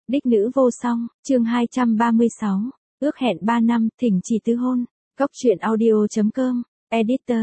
Đích nữ vô song, chương 236, ước hẹn 3 năm, thỉnh chỉ tứ hôn. Cóc truyện audio.com, editor,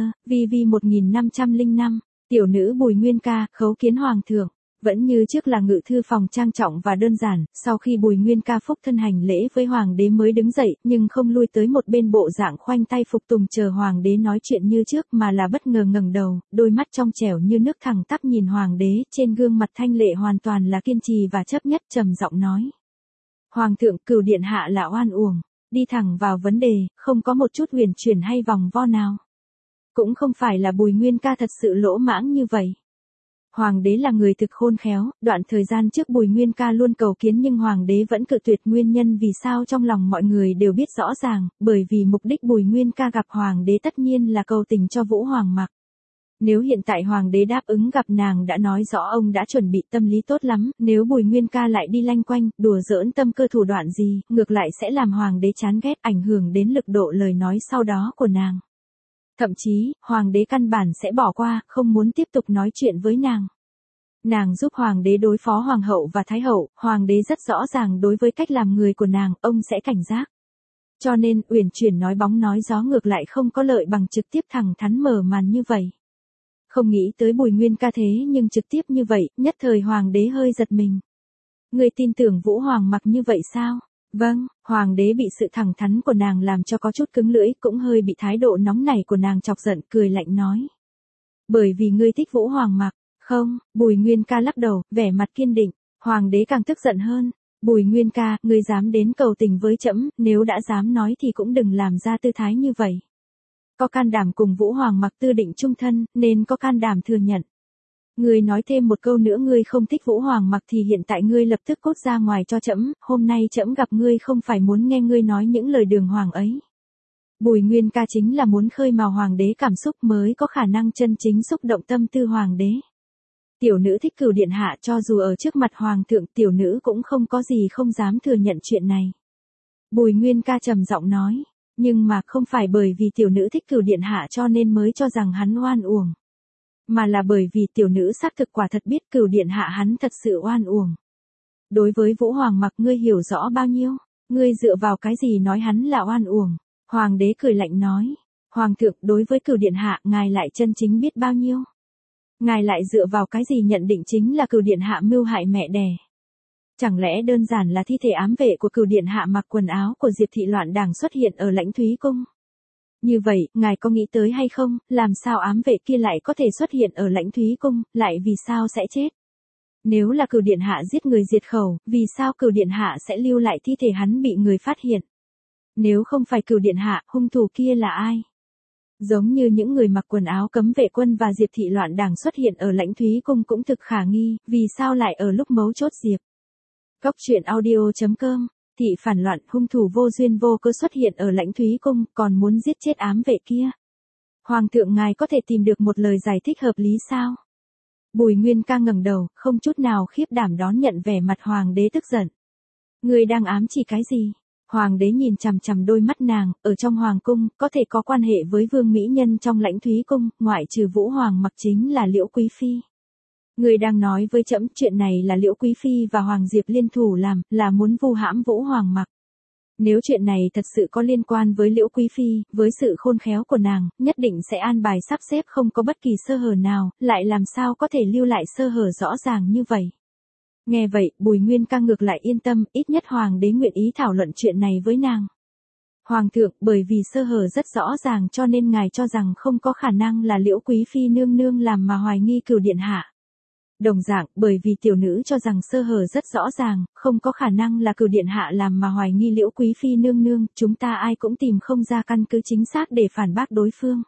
VV1505, tiểu nữ Bùi Nguyên Ca, khấu kiến hoàng thượng. Vẫn như trước là ngự thư phòng trang trọng và đơn giản, sau khi Bùi Nguyên Ca phúc thân hành lễ với hoàng đế mới đứng dậy, nhưng không lui tới một bên bộ dạng khoanh tay phục tùng chờ hoàng đế nói chuyện như trước mà là bất ngờ ngẩng đầu, đôi mắt trong trẻo như nước thẳng tắp nhìn hoàng đế, trên gương mặt thanh lệ hoàn toàn là kiên trì và chấp nhất, trầm giọng nói. Hoàng thượng, Cửu điện hạ là oan uổng, đi thẳng vào vấn đề, không có một chút huyền chuyển hay vòng vo nào. Cũng không phải là Bùi Nguyên Ca thật sự lỗ mãng như vậy. Hoàng đế là người thực khôn khéo, đoạn thời gian trước Bùi Nguyên Ca luôn cầu kiến nhưng hoàng đế vẫn cự tuyệt, nguyên nhân vì sao trong lòng mọi người đều biết rõ ràng, bởi vì mục đích Bùi Nguyên Ca gặp hoàng đế tất nhiên là cầu tình cho Vũ Hoàng Mặc. Nếu hiện tại hoàng đế đáp ứng gặp nàng đã nói rõ ông đã chuẩn bị tâm lý tốt lắm, nếu Bùi Nguyên Ca lại đi lanh quanh, đùa giỡn tâm cơ thủ đoạn gì, ngược lại sẽ làm hoàng đế chán ghét, ảnh hưởng đến lực độ lời nói sau đó của nàng. Thậm chí, hoàng đế căn bản sẽ bỏ qua, không muốn tiếp tục nói chuyện với nàng. Nàng giúp hoàng đế đối phó hoàng hậu và thái hậu, hoàng đế rất rõ ràng đối với cách làm người của nàng, ông sẽ cảnh giác. Cho nên, uyển chuyển nói bóng nói gió ngược lại không có lợi bằng trực tiếp thẳng thắn mở màn như vậy. Không nghĩ tới Bùi Nguyên Ca thế nhưng trực tiếp như vậy, nhất thời hoàng đế hơi giật mình. Người tin tưởng Vũ Hoàng Mặc như vậy sao? Vâng, hoàng đế bị sự thẳng thắn của nàng làm cho có chút cứng lưỡi, cũng hơi bị thái độ nóng nảy của nàng chọc giận, cười lạnh nói. Bởi vì ngươi thích Vũ Hoàng Mặc. Không, Bùi Nguyên Ca lắc đầu, vẻ mặt kiên định, hoàng đế càng tức giận hơn. Bùi Nguyên Ca, ngươi dám đến cầu tình với trẫm, nếu đã dám nói thì cũng đừng làm ra tư thái như vậy. Có can đảm cùng Vũ Hoàng Mặc tư định chung thân, nên có can đảm thừa nhận. Ngươi nói thêm một câu nữa, ngươi không thích Vũ Hoàng Mặc thì hiện tại ngươi lập tức cốt ra ngoài cho trẫm, hôm nay trẫm gặp ngươi không phải muốn nghe ngươi nói những lời đường hoàng ấy. Bùi Nguyên Ca chính là muốn khơi mào hoàng đế cảm xúc mới có khả năng chân chính xúc động tâm tư hoàng đế. Tiểu nữ thích Cửu điện hạ, cho dù ở trước mặt hoàng thượng tiểu nữ cũng không có gì không dám thừa nhận chuyện này. Bùi Nguyên Ca trầm giọng nói, nhưng mà không phải bởi vì tiểu nữ thích Cửu điện hạ cho nên mới cho rằng hắn oan uổng. Mà là bởi vì tiểu nữ xác thực quả thật biết Cửu điện hạ hắn thật sự oan uổng. Đối với Vũ Hoàng Mặc ngươi hiểu rõ bao nhiêu, ngươi dựa vào cái gì nói hắn là oan uổng. Hoàng đế cười lạnh nói, hoàng thượng, đối với Cửu điện hạ ngài lại chân chính biết bao nhiêu. Ngài lại dựa vào cái gì nhận định chính là Cửu điện hạ mưu hại mẹ đẻ? Chẳng lẽ đơn giản là thi thể ám vệ của Cửu điện hạ mặc quần áo của Diệp thị loạn đảng xuất hiện ở Lãnh Thúy cung? Như vậy, ngài có nghĩ tới hay không, làm sao ám vệ kia lại có thể xuất hiện ở Lãnh Thúy cung, lại vì sao sẽ chết? Nếu là Cửu điện hạ giết người diệt khẩu, vì sao Cửu điện hạ sẽ lưu lại thi thể hắn bị người phát hiện? Nếu không phải Cửu điện hạ, hung thủ kia là ai? Giống như những người mặc quần áo cấm vệ quân và Diệp thị loạn đảng xuất hiện ở Lãnh Thúy cung cũng thực khả nghi, vì sao lại ở lúc mấu chốt Diệp. Cóc truyện audio.com, thị phản loạn, hung thủ vô duyên vô cớ xuất hiện ở Lãnh Thúy cung, còn muốn giết chết ám vệ kia. Hoàng thượng ngài có thể tìm được một lời giải thích hợp lý sao? Bùi Nguyên Ca ngẩng đầu, không chút nào khiếp đảm đón nhận vẻ mặt hoàng đế tức giận. Ngươi đang ám chỉ cái gì? Hoàng đế nhìn chằm chằm đôi mắt nàng, ở trong hoàng cung, có thể có quan hệ với vương mỹ nhân trong Lãnh Thúy cung, ngoại trừ Vũ Hoàng Mặc chính là Liễu Quý Phi. Người đang nói với trẫm chuyện này là Liễu Quý Phi và Hoàng Diệp liên thủ làm, là muốn vu hãm Vũ Hoàng Mặc. Nếu chuyện này thật sự có liên quan với Liễu Quý Phi, với sự khôn khéo của nàng, nhất định sẽ an bài sắp xếp không có bất kỳ sơ hở nào, lại làm sao có thể lưu lại sơ hở rõ ràng như vậy. Nghe vậy, Bùi Nguyên Ca ngược lại yên tâm, ít nhất hoàng đế nguyện ý thảo luận chuyện này với nàng. Hoàng thượng, bởi vì sơ hở rất rõ ràng cho nên ngài cho rằng không có khả năng là Liễu Quý Phi nương nương làm mà hoài nghi Cửu điện hạ. Đồng dạng, bởi vì tiểu nữ cho rằng sơ hở rất rõ ràng, không có khả năng là Cửu điện hạ làm mà hoài nghi Liễu Quý Phi nương nương, chúng ta ai cũng tìm không ra căn cứ chính xác để phản bác đối phương.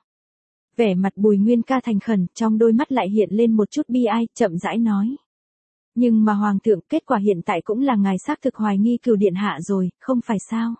Vẻ mặt Bùi Nguyên Ca thành khẩn, trong đôi mắt lại hiện lên một chút bi ai, chậm rãi nói. Nhưng mà hoàng thượng, kết quả hiện tại cũng là ngài xác thực hoài nghi Cửu điện hạ rồi, không phải sao?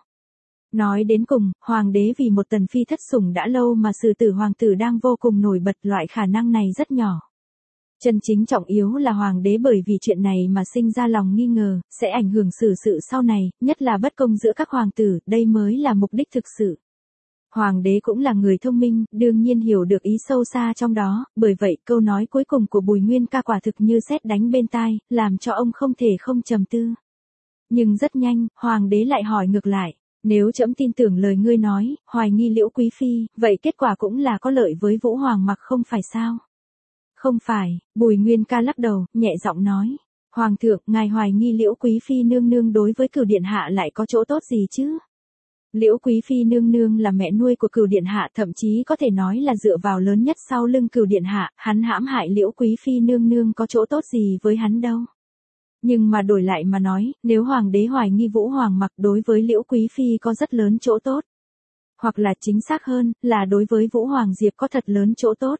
Nói đến cùng, hoàng đế vì một tần phi thất sủng đã lâu mà xử tử hoàng tử đang vô cùng nổi bật, loại khả năng này rất nhỏ. Chân chính trọng yếu là hoàng đế bởi vì chuyện này mà sinh ra lòng nghi ngờ, sẽ ảnh hưởng xử sự sau này, nhất là bất công giữa các hoàng tử, đây mới là mục đích thực sự. Hoàng đế cũng là người thông minh, đương nhiên hiểu được ý sâu xa trong đó, bởi vậy câu nói cuối cùng của Bùi Nguyên Ca quả thực như sét đánh bên tai, làm cho ông không thể không trầm tư. Nhưng rất nhanh, hoàng đế lại hỏi ngược lại, nếu trẫm tin tưởng lời ngươi nói, hoài nghi Liễu Quý Phi, vậy kết quả cũng là có lợi với Vũ Hoàng mặc không phải sao? Không phải, Bùi Nguyên Ca lắc đầu, nhẹ giọng nói. Hoàng thượng, ngài hoài nghi Liễu Quý Phi nương nương đối với Cửu Điện Hạ lại có chỗ tốt gì chứ? Liễu Quý Phi nương nương là mẹ nuôi của Cửu Điện Hạ, thậm chí có thể nói là dựa vào lớn nhất sau lưng Cửu Điện Hạ, hắn hãm hại Liễu Quý Phi nương nương có chỗ tốt gì với hắn đâu. Nhưng mà đổi lại mà nói, nếu hoàng đế hoài nghi Vũ Hoàng mặc đối với Liễu Quý Phi có rất lớn chỗ tốt. Hoặc là chính xác hơn, là đối với Vũ Hoàng Diệp có thật lớn chỗ tốt.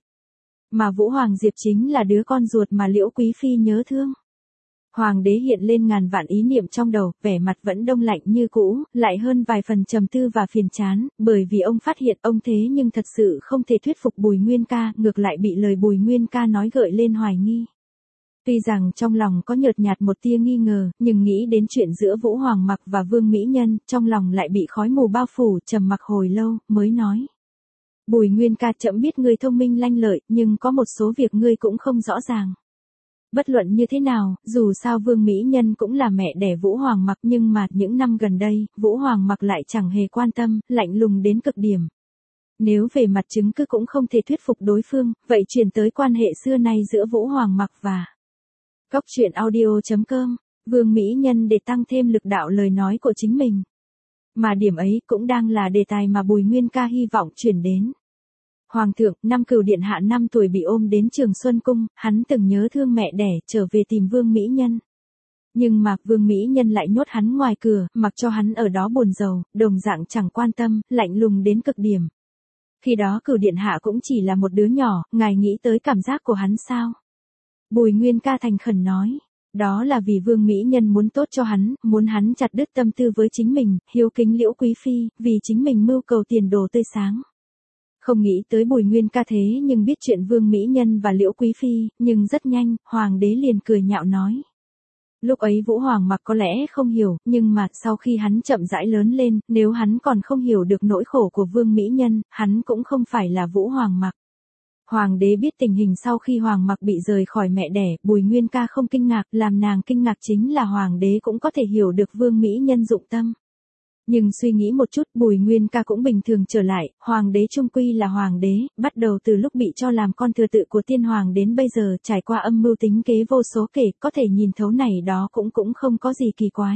Mà Vũ Hoàng Diệp chính là đứa con ruột mà Liễu Quý Phi nhớ thương. Hoàng đế hiện lên ngàn vạn ý niệm trong đầu, vẻ mặt vẫn đông lạnh như cũ, lại hơn vài phần trầm tư và phiền chán, bởi vì ông phát hiện ông thế nhưng thật sự không thể thuyết phục Bùi Nguyên Ca, ngược lại bị lời Bùi Nguyên Ca nói gợi lên hoài nghi. Tuy rằng trong lòng có nhợt nhạt một tia nghi ngờ, nhưng nghĩ đến chuyện giữa Vũ Hoàng mặc và Vương Mỹ Nhân, trong lòng lại bị khói mù bao phủ, trầm mặc hồi lâu, mới nói. Bùi Nguyên Ca, trẫm biết ngươi thông minh lanh lợi, nhưng có một số việc ngươi cũng không rõ ràng. Bất luận như thế nào, dù sao Vương Mỹ Nhân cũng là mẹ đẻ Vũ Hoàng mặc, nhưng mà những năm gần đây, Vũ Hoàng mặc lại chẳng hề quan tâm, lạnh lùng đến cực điểm. Nếu về mặt chứng cứ cũng không thể thuyết phục đối phương, vậy chuyển tới quan hệ xưa nay giữa Vũ Hoàng mặc và Cóc truyện audio.com, Vương Mỹ Nhân để tăng thêm lực đạo lời nói của chính mình. Mà điểm ấy cũng đang là đề tài mà Bùi Nguyên Ca hy vọng chuyển đến. Hoàng thượng, năm Cửu Điện Hạ 5 tuổi bị ôm đến Trường Xuân Cung, hắn từng nhớ thương mẹ đẻ, trở về tìm Vương Mỹ Nhân. Nhưng mà Vương Mỹ Nhân lại nhốt hắn ngoài cửa, mặc cho hắn ở đó buồn rầu, đồng dạng chẳng quan tâm, lạnh lùng đến cực điểm. Khi đó Cửu Điện Hạ cũng chỉ là một đứa nhỏ, ngài nghĩ tới cảm giác của hắn sao? Bùi Nguyên Ca thành khẩn nói. Đó là vì Vương Mỹ Nhân muốn tốt cho hắn, muốn hắn chặt đứt tâm tư với chính mình, hiếu kính Liễu Quý Phi, vì chính mình mưu cầu tiền đồ tươi sáng. Không nghĩ tới Bùi Nguyên Ca thế nhưng biết chuyện Vương Mỹ Nhân và Liễu Quý Phi, nhưng rất nhanh, Hoàng đế liền cười nhạo nói. Lúc ấy Vũ Hoàng mặc có lẽ không hiểu, nhưng mà sau khi hắn chậm rãi lớn lên, nếu hắn còn không hiểu được nỗi khổ của Vương Mỹ Nhân, hắn cũng không phải là Vũ Hoàng mặc. Hoàng đế biết tình hình sau khi Hoàng mặc bị rời khỏi mẹ đẻ, Bùi Nguyên Ca không kinh ngạc, làm nàng kinh ngạc chính là Hoàng đế cũng có thể hiểu được Vương Mỹ Nhân dụng tâm. Nhưng suy nghĩ một chút, Bùi Nguyên Ca cũng bình thường trở lại, Hoàng đế trung quy là Hoàng đế, bắt đầu từ lúc bị cho làm con thừa tự của Tiên Hoàng đến bây giờ trải qua âm mưu tính kế vô số kể, có thể nhìn thấu này đó cũng không có gì kỳ quái.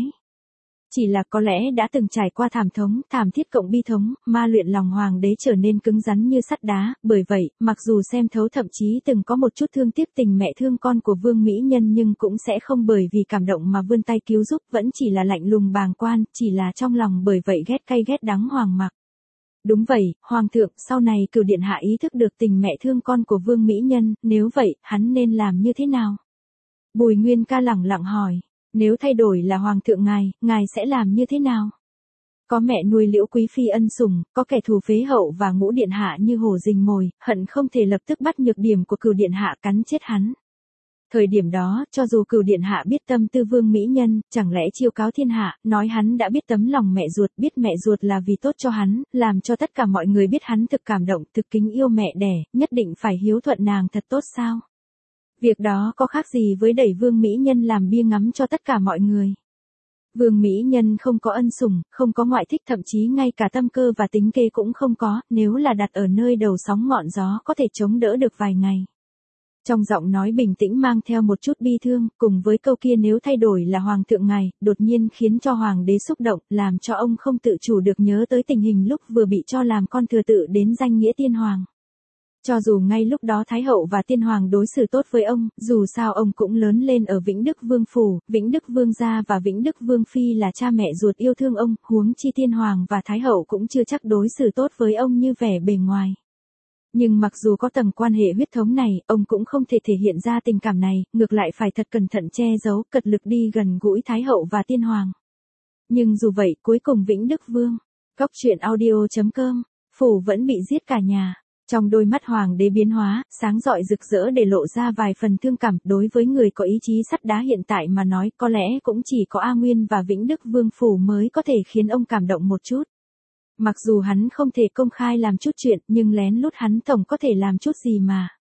Chỉ là có lẽ đã từng trải qua thảm thiết cộng bi thống, ma luyện lòng Hoàng đế trở nên cứng rắn như sắt đá, bởi vậy, mặc dù xem thấu thậm chí từng có một chút thương tiếc tình mẹ thương con của Vương Mỹ Nhân nhưng cũng sẽ không bởi vì cảm động mà vươn tay cứu giúp, vẫn chỉ là lạnh lùng bàng quan, chỉ là trong lòng bởi vậy ghét cay ghét đắng Hoàng mặc. Đúng vậy, Hoàng thượng, sau này Cửu Điện Hạ ý thức được tình mẹ thương con của Vương Mỹ Nhân, nếu vậy, hắn nên làm như thế nào? Bùi Nguyên Ca lẳng lặng hỏi. Nếu thay đổi là Hoàng thượng ngài sẽ làm như thế nào? Có mẹ nuôi Liễu Quý Phi ân sủng, có kẻ thù phế hậu và Ngũ Điện Hạ như hổ rình mồi, hận không thể lập tức bắt nhược điểm của Cửu Điện Hạ cắn chết hắn. Thời điểm đó, cho dù Cửu Điện Hạ biết tâm tư Vương Mỹ Nhân, chẳng lẽ chiêu cáo thiên hạ, nói hắn đã biết tấm lòng mẹ ruột, biết mẹ ruột là vì tốt cho hắn, làm cho tất cả mọi người biết hắn thực cảm động, thực kính yêu mẹ đẻ, nhất định phải hiếu thuận nàng thật tốt sao? Việc đó có khác gì với đẩy Vương Mỹ Nhân làm bia ngắm cho tất cả mọi người. Vương Mỹ Nhân không có ân sủng, không có ngoại thích, thậm chí ngay cả tâm cơ và tính kế cũng không có, nếu là đặt ở nơi đầu sóng ngọn gió có thể chống đỡ được vài ngày. Trong giọng nói bình tĩnh mang theo một chút bi thương, cùng với câu kia nếu thay đổi là Hoàng thượng ngài, đột nhiên khiến cho Hoàng đế xúc động, làm cho ông không tự chủ được nhớ tới tình hình lúc vừa bị cho làm con thừa tự đến danh nghĩa Tiên Hoàng. Cho dù ngay lúc đó Thái Hậu và Tiên Hoàng đối xử tốt với ông, dù sao ông cũng lớn lên ở Vĩnh Đức Vương Phủ, Vĩnh Đức Vương gia và Vĩnh Đức Vương Phi là cha mẹ ruột yêu thương ông, huống chi Tiên Hoàng và Thái Hậu cũng chưa chắc đối xử tốt với ông như vẻ bề ngoài. Nhưng mặc dù có tầng quan hệ huyết thống này, ông cũng không thể thể hiện ra tình cảm này, ngược lại phải thật cẩn thận che giấu, cật lực đi gần gũi Thái Hậu và Tiên Hoàng. Nhưng dù vậy, cuối cùng Vĩnh Đức Vương, Cóc truyện audio.com, Phủ vẫn bị giết cả nhà. Trong đôi mắt Hoàng đế biến hóa, sáng rọi rực rỡ để lộ ra vài phần thương cảm, đối với người có ý chí sắt đá hiện tại mà nói, có lẽ cũng chỉ có A Nguyên và Vĩnh Đức Vương Phủ mới có thể khiến ông cảm động một chút. Mặc dù hắn không thể công khai làm chút chuyện, nhưng lén lút hắn tổng có thể làm chút gì mà.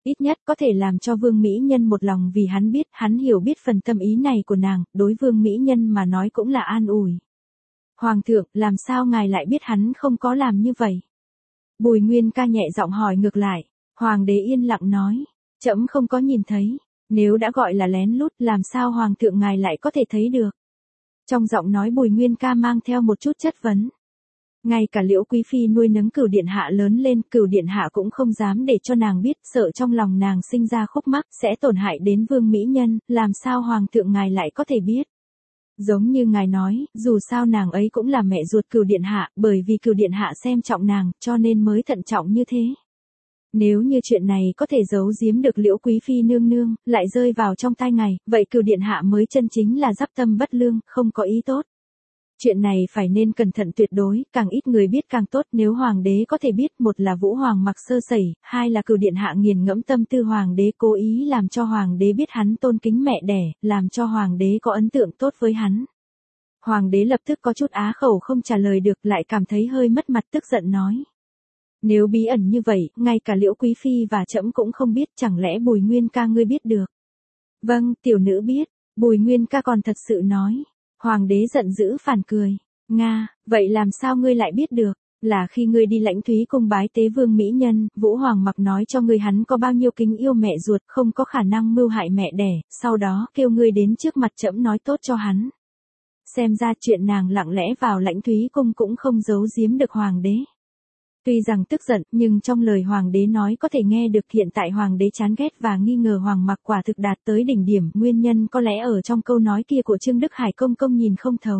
Ít nhất có thể làm cho Vương Mỹ Nhân một lòng vì hắn hiểu biết phần tâm ý này của nàng, đối Vương Mỹ Nhân mà nói cũng là an ủi. Hoàng thượng, làm sao ngài lại biết hắn không có làm như vậy? Bùi Nguyên Ca nhẹ giọng hỏi ngược lại. Hoàng đế yên lặng nói, trẫm không có nhìn thấy, nếu đã gọi là lén lút làm sao Hoàng thượng ngài lại có thể thấy được? Trong giọng nói Bùi Nguyên Ca mang theo một chút chất vấn. Ngay cả Liễu Quý Phi nuôi nấng Cửu Điện Hạ lớn lên, Cửu Điện Hạ cũng không dám để cho nàng biết, sợ trong lòng nàng sinh ra khúc mắc sẽ tổn hại đến Vương Mỹ Nhân, làm sao Hoàng thượng ngài lại có thể biết? Giống như ngài nói, dù sao nàng ấy cũng là mẹ ruột Cửu Điện Hạ, bởi vì Cửu Điện Hạ xem trọng nàng, cho nên mới thận trọng như thế. Nếu như chuyện này có thể giấu giếm được Liễu Quý Phi nương nương, lại rơi vào trong tai ngài, vậy Cửu Điện Hạ mới chân chính là dắp tâm bất lương, không có ý tốt. Chuyện này phải nên cẩn thận tuyệt đối, càng ít người biết càng tốt, nếu Hoàng đế có thể biết, một là Vũ Hoàng mặc sơ sẩy, hai là Cửu Điện Hạ nghiền ngẫm tâm tư Hoàng đế, cố ý làm cho Hoàng đế biết hắn tôn kính mẹ đẻ, làm cho Hoàng đế có ấn tượng tốt với hắn. Hoàng đế lập tức có chút á khẩu không trả lời được, lại cảm thấy hơi mất mặt, tức giận nói. Nếu bí ẩn như vậy, ngay cả Liễu Quý Phi và trẫm cũng không biết, chẳng lẽ Bùi Nguyên Ca ngươi biết được? Vâng, tiểu nữ biết, Bùi Nguyên Ca còn thật sự nói. Hoàng đế giận dữ phản cười. Nga, vậy làm sao ngươi lại biết được? Là khi ngươi đi Lãnh Thúy cung bái tế Vương Mỹ Nhân, Vũ Hoàng mặc nói cho ngươi hắn có bao nhiêu kính yêu mẹ ruột, không có khả năng mưu hại mẹ đẻ, sau đó kêu ngươi đến trước mặt trẫm nói tốt cho hắn. Xem ra chuyện nàng lặng lẽ vào Lãnh Thúy cung cũng không giấu giếm được Hoàng đế. Tuy rằng tức giận, nhưng trong lời Hoàng đế nói có thể nghe được hiện tại Hoàng đế chán ghét và nghi ngờ Hoàng mặc quả thực đạt tới đỉnh điểm, nguyên nhân có lẽ ở trong câu nói kia của Trương Đức Hải công công nhìn không thấu.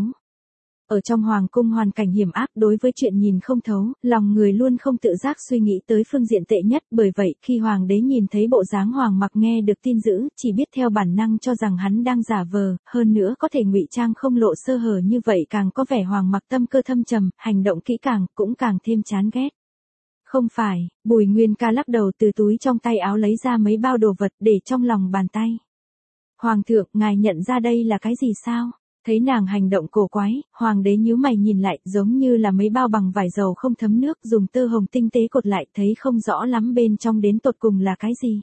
Ở trong Hoàng cung hoàn cảnh hiểm ác, đối với chuyện nhìn không thấu, lòng người luôn không tự giác suy nghĩ tới phương diện tệ nhất, bởi vậy khi Hoàng đế nhìn thấy bộ dáng Hoàng mặc nghe được tin dữ, chỉ biết theo bản năng cho rằng hắn đang giả vờ, hơn nữa có thể ngụy trang không lộ sơ hở như vậy càng có vẻ Hoàng mặc tâm cơ thâm trầm, hành động kỹ càng, cũng càng thêm chán ghét. Không phải, Bùi Nguyên Ca lắc đầu từ túi trong tay áo lấy ra mấy bao đồ vật để trong lòng bàn tay. Hoàng thượng, ngài nhận ra đây là cái gì sao? Thấy nàng hành động cổ quái, Hoàng đế nhíu mày nhìn lại, giống như là mấy bao bằng vải dầu không thấm nước, dùng tơ hồng tinh tế cột lại, thấy không rõ lắm bên trong đến tột cùng là cái gì.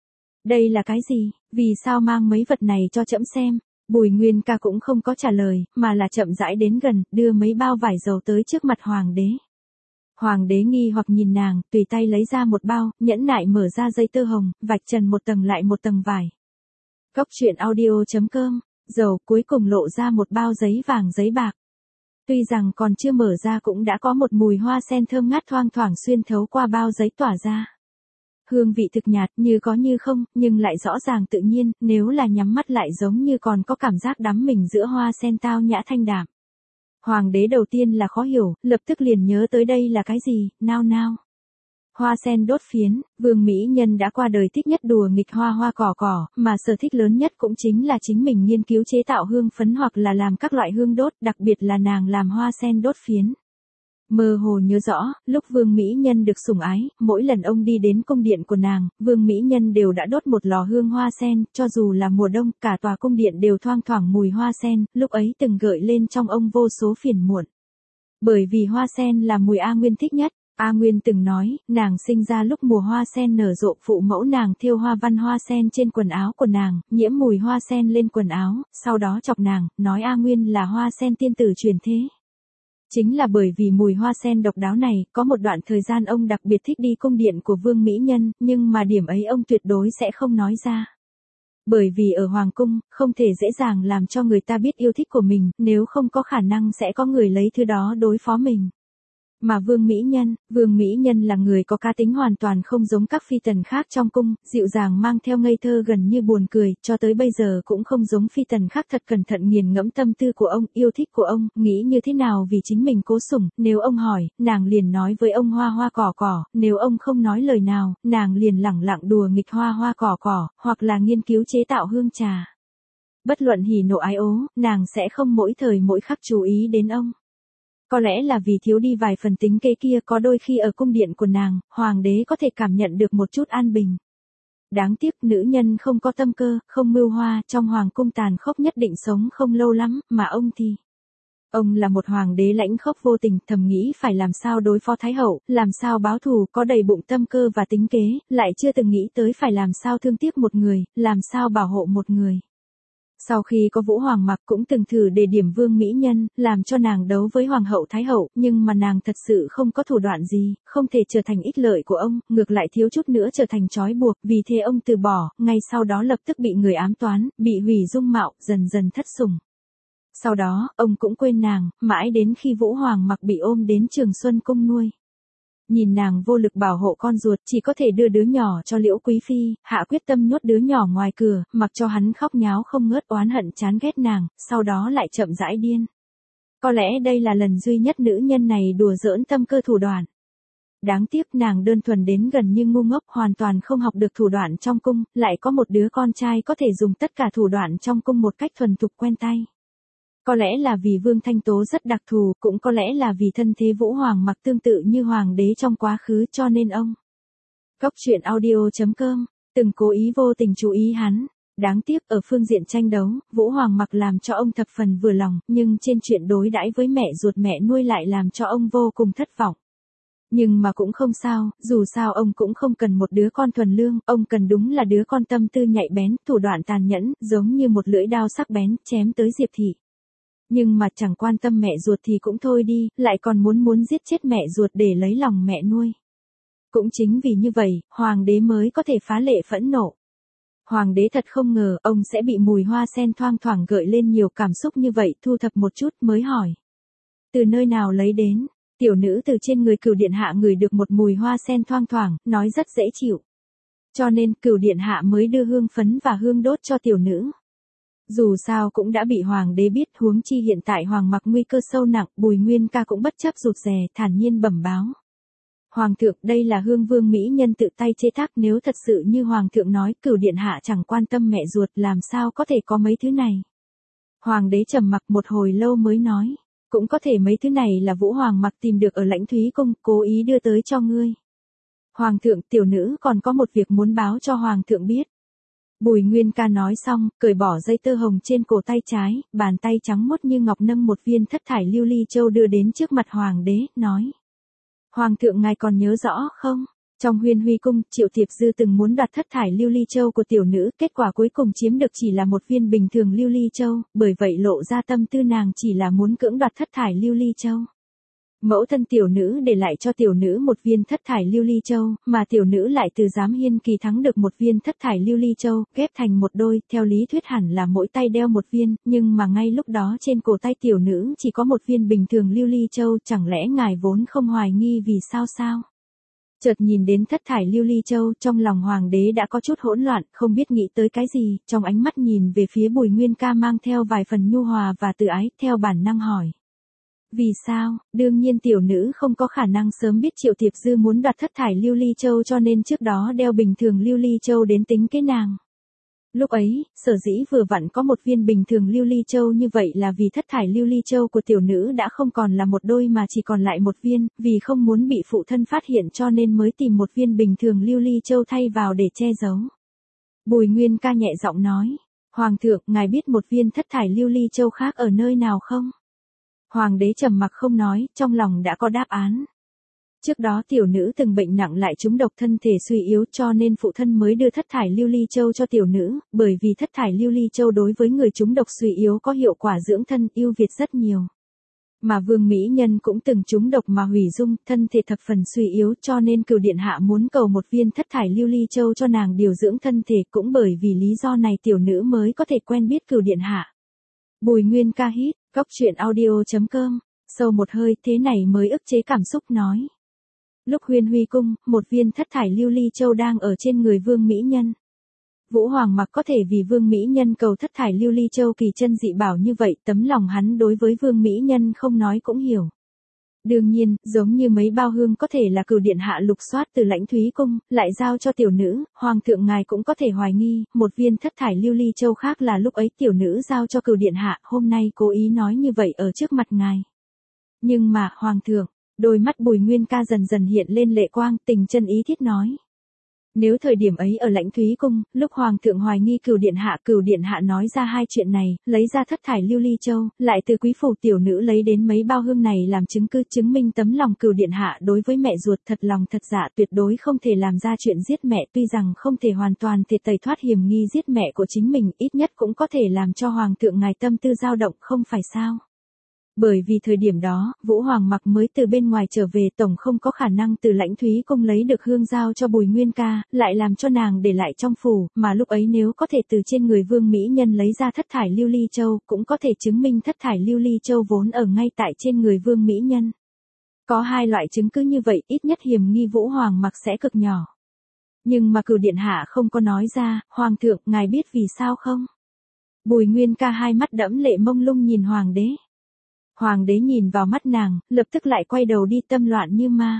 Đây là cái gì? Vì sao mang mấy vật này cho trẫm xem? Bùi Nguyên Ca cũng không có trả lời, mà là chậm rãi đến gần, đưa mấy bao vải dầu tới trước mặt Hoàng đế. Hoàng đế nghi hoặc nhìn nàng, tùy tay lấy ra một bao, nhẫn nại mở ra dây tơ hồng, vạch trần một tầng lại một tầng vải. Cốc truyện audio.com, dầu cuối cùng lộ ra một bao giấy vàng giấy bạc. Tuy rằng còn chưa mở ra cũng đã có một mùi hoa sen thơm ngát thoang thoảng xuyên thấu qua bao giấy tỏa ra. Hương vị thực nhạt như có như không, nhưng lại rõ ràng tự nhiên, nếu là nhắm mắt lại giống như còn có cảm giác đắm mình giữa hoa sen tao nhã thanh đạm. Hoàng đế đầu tiên là khó hiểu, lập tức liền nhớ tới đây là cái gì, nao nao. Hoa sen đốt phiến, Vương Mỹ Nhân đã qua đời thích nhất đùa nghịch hoa cỏ, mà sở thích lớn nhất cũng chính là chính mình nghiên cứu chế tạo hương phấn hoặc là làm các loại hương đốt, đặc biệt là nàng làm hoa sen đốt phiến. Mơ hồ nhớ rõ, lúc Vương Mỹ Nhân được sủng ái, mỗi lần ông đi đến cung điện của nàng, Vương Mỹ Nhân đều đã đốt một lò hương hoa sen, cho dù là mùa đông, cả tòa cung điện đều thoang thoảng mùi hoa sen, lúc ấy từng gợi lên trong ông vô số phiền muộn. Bởi vì hoa sen là mùi A Nguyên thích nhất, A Nguyên từng nói, nàng sinh ra lúc mùa hoa sen nở rộ, phụ mẫu nàng thêu hoa văn hoa sen trên quần áo của nàng, nhiễm mùi hoa sen lên quần áo, sau đó chọc nàng, nói A Nguyên là hoa sen tiên tử truyền thế. Chính là bởi vì mùi hoa sen độc đáo này, có một đoạn thời gian ông đặc biệt thích đi cung điện của Vương Mỹ Nhân, nhưng mà điểm ấy ông tuyệt đối sẽ không nói ra. Bởi vì ở Hoàng cung, không thể dễ dàng làm cho người ta biết yêu thích của mình, nếu không có khả năng sẽ có người lấy thứ đó đối phó mình. Mà Vương Mỹ Nhân là người có cá tính hoàn toàn không giống các phi tần khác trong cung, dịu dàng mang theo ngây thơ gần như buồn cười, cho tới bây giờ cũng không giống phi tần khác thật cẩn thận nghiền ngẫm tâm tư của ông, yêu thích của ông, nghĩ như thế nào vì chính mình cố sủng, nếu ông hỏi, nàng liền nói với ông hoa cỏ, nếu ông không nói lời nào, nàng liền lẳng lặng đùa nghịch hoa cỏ, hoặc là nghiên cứu chế tạo hương trà. Bất luận hỉ nộ ái ố, nàng sẽ không mỗi thời mỗi khắc chú ý đến ông. Có lẽ là vì thiếu đi vài phần tính kế kia, có đôi khi ở cung điện của nàng, hoàng đế có thể cảm nhận được một chút an bình. Đáng tiếc nữ nhân không có tâm cơ, không mưu hoa, trong hoàng cung tàn khốc nhất định sống không lâu lắm, mà ông thì Ông là một hoàng đế lãnh khốc vô tình, thầm nghĩ phải làm sao đối phó Thái hậu, làm sao báo thù, có đầy bụng tâm cơ và tính kế, lại chưa từng nghĩ tới phải làm sao thương tiếc một người, làm sao bảo hộ một người. Sau khi có Vũ Hoàng Mặc cũng từng thử đề điểm Vương Mỹ Nhân, làm cho nàng đấu với Hoàng hậu Thái hậu, nhưng mà nàng thật sự không có thủ đoạn gì, không thể trở thành ích lợi của ông, ngược lại thiếu chút nữa trở thành trói buộc, vì thế ông từ bỏ, ngay sau đó lập tức bị người ám toán, bị hủy dung mạo, dần dần thất sủng. Sau đó, ông cũng quên nàng, mãi đến khi Vũ Hoàng Mặc bị ôm đến Trường Xuân Cung nuôi. Nhìn nàng vô lực bảo hộ con ruột, chỉ có thể đưa đứa nhỏ cho Liễu Quý Phi, hạ quyết tâm nhốt đứa nhỏ ngoài cửa, mặc cho hắn khóc nháo không ngớt oán hận chán ghét nàng, sau đó lại chậm rãi điên. Có lẽ đây là lần duy nhất nữ nhân này đùa giỡn tâm cơ thủ đoạn. Đáng tiếc nàng đơn thuần đến gần như ngu ngốc, hoàn toàn không học được thủ đoạn trong cung, lại có một đứa con trai có thể dùng tất cả thủ đoạn trong cung một cách thuần thục quen tay. Có lẽ là vì Vương Thanh Tố rất đặc thù, cũng có lẽ là vì thân thế Vũ Hoàng Mặc tương tự như hoàng đế trong quá khứ cho nên ông. Góc truyện audio.com, từng cố ý vô tình chú ý hắn. Đáng tiếc ở phương diện tranh đấu, Vũ Hoàng Mặc làm cho ông thập phần vừa lòng, nhưng trên chuyện đối đãi với mẹ ruột mẹ nuôi lại làm cho ông vô cùng thất vọng. Nhưng mà cũng không sao, dù sao ông cũng không cần một đứa con thuần lương, ông cần đúng là đứa con tâm tư nhạy bén, thủ đoạn tàn nhẫn, giống như một lưỡi đao sắc bén, chém tới Diệp Thị. Nhưng mà chẳng quan tâm mẹ ruột thì cũng thôi đi, lại còn muốn giết chết mẹ ruột để lấy lòng mẹ nuôi. Cũng chính vì như vậy, hoàng đế mới có thể phá lệ phẫn nộ. Hoàng đế thật không ngờ ông sẽ bị mùi hoa sen thoang thoảng gợi lên nhiều cảm xúc như vậy, thu thập một chút mới hỏi. Từ nơi nào lấy đến? Tiểu nữ từ trên người Cửu điện hạ ngửi được một mùi hoa sen thoang thoảng, nói rất dễ chịu. Cho nên Cửu điện hạ mới đưa hương phấn và hương đốt cho tiểu nữ. Dù sao cũng đã bị hoàng đế biết, huống chi hiện tại Hoàng Mặc nguy cơ sâu nặng, Bùi Nguyên Ca cũng bất chấp rụt rè, thản nhiên bẩm báo. Hoàng thượng, đây là hương Vương Mỹ Nhân tự tay chế tác, nếu thật sự như Hoàng thượng nói, Cửu điện hạ chẳng quan tâm mẹ ruột, làm sao có thể có mấy thứ này. Hoàng đế trầm mặc một hồi lâu mới nói, cũng có thể mấy thứ này là Vũ Hoàng Mặc tìm được ở Lãnh Thúy Cung, cố ý đưa tới cho ngươi. Hoàng thượng, tiểu nữ còn có một việc muốn báo cho Hoàng thượng biết. Bùi Nguyên Ca nói xong, cởi bỏ dây tơ hồng trên cổ tay trái, bàn tay trắng muốt như ngọc nâng một viên thất thải lưu ly châu đưa đến trước mặt hoàng đế, nói. Hoàng thượng ngài còn nhớ rõ không? Trong Huyên Huy Cung, Triệu Tiệp Dư từng muốn đoạt thất thải lưu ly châu của tiểu nữ, kết quả cuối cùng chiếm được chỉ là một viên bình thường lưu ly châu, bởi vậy lộ ra tâm tư nàng chỉ là muốn cưỡng đoạt thất thải lưu ly châu. Mẫu thân tiểu nữ để lại cho tiểu nữ một viên thất thải lưu ly châu, mà tiểu nữ lại từ Giám Hiên Kỳ thắng được một viên thất thải lưu ly châu, ghép thành một đôi, theo lý thuyết hẳn là mỗi tay đeo một viên, nhưng mà ngay lúc đó trên cổ tay tiểu nữ chỉ có một viên bình thường lưu ly châu, chẳng lẽ ngài vốn không hoài nghi vì sao? Chợt nhìn đến thất thải lưu ly châu, trong lòng hoàng đế đã có chút hỗn loạn, không biết nghĩ tới cái gì, trong ánh mắt nhìn về phía Bùi Nguyên Ca mang theo vài phần nhu hòa và tự ái, theo bản năng hỏi. Vì sao? Đương nhiên tiểu nữ không có khả năng sớm biết Triệu Tiệp Dư muốn đoạt thất thải lưu ly châu, cho nên trước đó đeo bình thường lưu ly châu đến tính kế nàng. Lúc ấy, sở dĩ vừa vặn có một viên bình thường lưu ly châu như vậy là vì thất thải lưu ly châu của tiểu nữ đã không còn là một đôi mà chỉ còn lại một viên, vì không muốn bị phụ thân phát hiện cho nên mới tìm một viên bình thường lưu ly châu thay vào để che giấu. Bùi Nguyên Ca nhẹ giọng nói, Hoàng thượng, ngài biết một viên thất thải lưu ly châu khác ở nơi nào không? Hoàng đế trầm mặc không nói, trong lòng đã có đáp án. Trước đó tiểu nữ từng bệnh nặng lại trúng độc, thân thể suy yếu, cho nên phụ thân mới đưa thất thải lưu ly châu cho tiểu nữ, bởi vì thất thải lưu ly châu đối với người trúng độc suy yếu có hiệu quả dưỡng thân, ưu việt rất nhiều. Mà Vương Mỹ Nhân cũng từng trúng độc mà hủy dung, thân thể thập phần suy yếu, cho nên Cửu điện hạ muốn cầu một viên thất thải lưu ly châu cho nàng điều dưỡng thân thể, cũng bởi vì lý do này tiểu nữ mới có thể quen biết Cửu điện hạ. Bùi Nguyên Ca hít, góc truyện audio.com, sâu một hơi, thế này mới ức chế cảm xúc nói. Lúc Huyên Huy Cung, một viên thất thải lưu ly châu đang ở trên người Vương Mỹ Nhân. Vũ Hoàng Mặc có thể vì Vương Mỹ Nhân cầu thất thải lưu ly châu kỳ chân dị bảo như vậy, tấm lòng hắn đối với Vương Mỹ Nhân không nói cũng hiểu. Đương nhiên, giống như mấy bao hương có thể là Cửu điện hạ lục soát từ Lãnh Thúy Cung, lại giao cho tiểu nữ, Hoàng thượng ngài cũng có thể hoài nghi, một viên thất thải lưu ly châu khác là lúc ấy tiểu nữ giao cho Cửu điện hạ, hôm nay cố ý nói như vậy ở trước mặt ngài. Nhưng mà, Hoàng thượng, đôi mắt Bùi Nguyên Ca dần dần hiện lên lệ quang, tình chân ý thiết nói. Nếu thời điểm ấy ở Lãnh Thúy Cung, lúc Hoàng thượng hoài nghi Cửu Điện Hạ nói ra hai chuyện này, lấy ra thất thải lưu ly châu, lại từ quý phủ tiểu nữ lấy đến mấy bao hương này làm chứng cứ chứng minh tấm lòng Cửu Điện Hạ đối với mẹ ruột thật lòng thật dạ tuyệt đối không thể làm ra chuyện giết mẹ, tuy rằng không thể hoàn toàn thể tẩy thoát hiểm nghi giết mẹ của chính mình, ít nhất cũng có thể làm cho Hoàng thượng ngài tâm tư dao động, không phải sao? Bởi vì thời điểm đó, Vũ Hoàng Mặc mới từ bên ngoài trở về, tổng không có khả năng từ Lãnh Thúy Cung lấy được hương giao cho Bùi Nguyên Ca, lại làm cho nàng để lại trong phủ, mà lúc ấy nếu có thể từ trên người Vương Mỹ Nhân lấy ra thất thải lưu ly châu, cũng có thể chứng minh thất thải lưu ly châu vốn ở ngay tại trên người Vương Mỹ Nhân. Có hai loại chứng cứ như vậy, ít nhất hiểm nghi Vũ Hoàng Mặc sẽ cực nhỏ. Nhưng mà Cửu Điện Hạ không có nói ra, Hoàng thượng, ngài biết vì sao không? Bùi Nguyên Ca hai mắt đẫm lệ mông lung nhìn Hoàng đế. Hoàng đế nhìn vào mắt nàng, lập tức lại quay đầu đi, tâm loạn như ma.